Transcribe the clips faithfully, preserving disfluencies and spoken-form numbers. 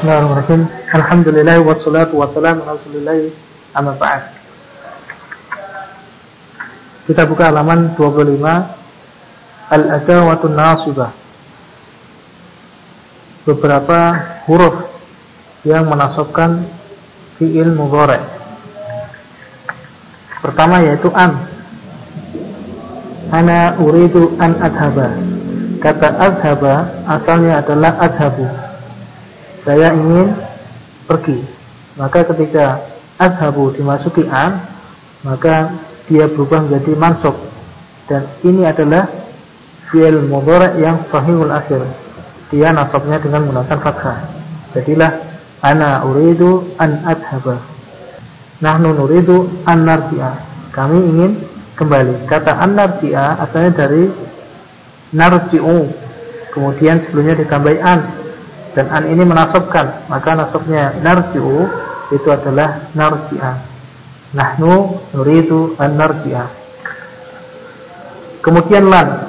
Bismillahirrahmanirrahim. Alhamdulillah wassalatu wassalamu ala Rasulillah, amma ba'd. Kita buka halaman dua puluh lima, Al-adawatun nasibah. Beberapa huruf yang menasabkan fi'il mudhari'. Pertama yaitu an. Ana uridu an adhaba. Kata adhaba asalnya adalah adhabu. Saya ingin pergi. Maka ketika adhabu dimasuki an, maka dia berubah menjadi mansub. Dan ini adalah fi'il mudhari' yang sahihul akhir. Dia nasabnya dengan menggunakan fathah. Jadilah ana uridu an adhaba. Nahnu nuridu an narji'a. Kami ingin kembali. Kata an narji'a asalnya dari narji'u. Kemudian sebelumnya ditambahi an. Dan an ini menasabkan, maka nasabnya narji'u itu adalah narji'a. Nahnu nuridu an narji'a. Kemudian lan,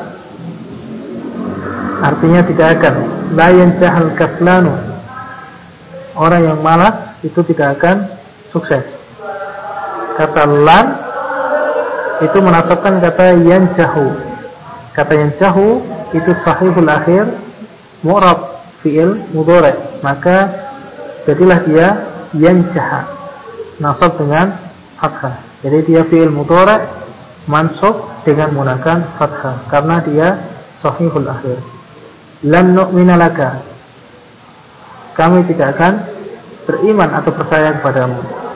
artinya tidak akan. La yanjahal kaslanu. Orang yang malas itu tidak akan sukses. Kata lan itu menasabkan kata yanjahu. Kata yanjahu itu sahihul akhir, mu'rab fi'il mudhari', maka jadilah dia yanjaha, nasab dengan fathah. Jadi dia fi'il mudhari' mansub dengan menggunakan fathah karena dia sahihul akhir. Lan nu'mina laka. Kami tidak akan beriman atau percaya kepadamu.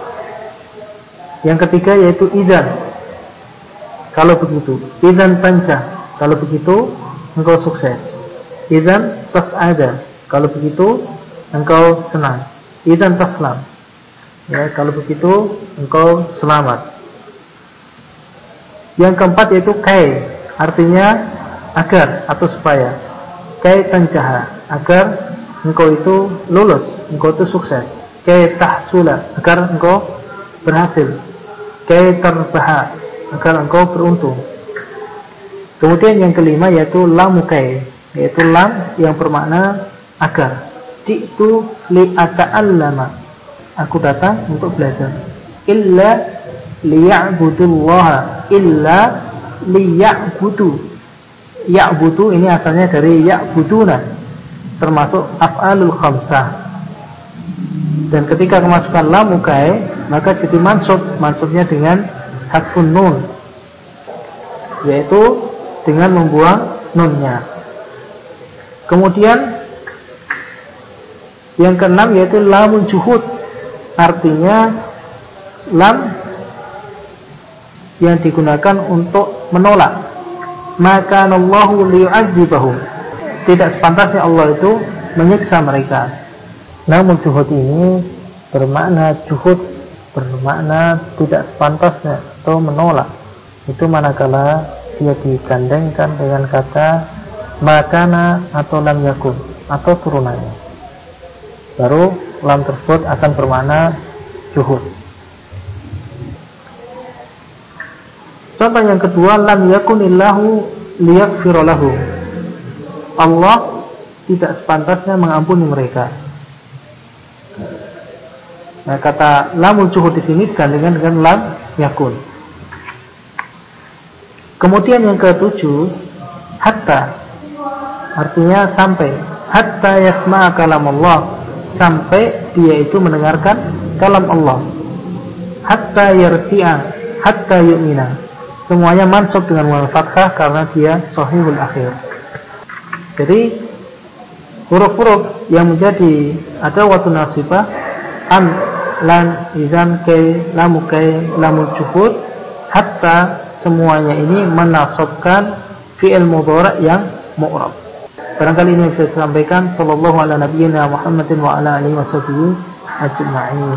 Yang ketiga yaitu idzan. Kalau begitu, idzan tanjah. Kalau begitu engkau sukses. Idzan tas'ada. Kalau begitu engkau senang. Idzan taslam. Ya, kalau begitu engkau selamat. Yang keempat yaitu kai, artinya agar atau supaya. Kai tanjaha, agar engkau itu lulus, engkau itu sukses. Kai tahsula, agar engkau berhasil. Kai tarbaha, agar engkau beruntung. Kemudian yang kelima yaitu lamu kai, yaitu lam yang bermakna agar. Ji'tu li'ata'allama. Aku datang untuk belajar. Illa liya'budullaha. Illa liya'budu. Ya'budu ini asalnya dari ya'buduna, termasuk af'alul khamsah. Dan ketika kemasukan lam mukai, maka jadi mansub. Mansubnya dengan hadfun nun, yaitu dengan membuang nunnya. Kemudian yang keenam yaitu lamun juhud, artinya lam yang digunakan untuk menolak. Maka Allahu liyu'adzibahum. Tidak sepantasnya Allah itu menyiksa mereka. Namun juhud ini bermakna juhud, bermakna tidak sepantasnya atau menolak. Itu manakala dia digandengkan dengan kata makana atau lam yakun atau turunannya, baru lam tersebut akan bermakna juhud. Contoh yang kedua, lam yakunillahu liyaghfira lahu. Allah tidak sepantasnya mengampuni mereka. Nah, kata lamul juhud di sini digandengkan dengan lam yakun. Kemudian yang ketujuh, hatta, artinya sampai. Hatta yasma'a kalam Allah, sampai dia itu mendengarkan kalam Allah. Hatta yarti'a, hatta yu'mina. Semuanya mansub dengan waw fathah karena dia sahihul akhir. Jadi huruf-huruf yang menjadi adawatun nasibah, an, lan, idzan, kai, lamu kai, lamul juhud, hatta, semuanya ini menasabkan fi'il mudhari' yang mu'rab. Barangkali ini yang saya sampaikan. Sallallahu ala nabiyyina Muhammadin wa ala alihi wa sahbihi ajma'in.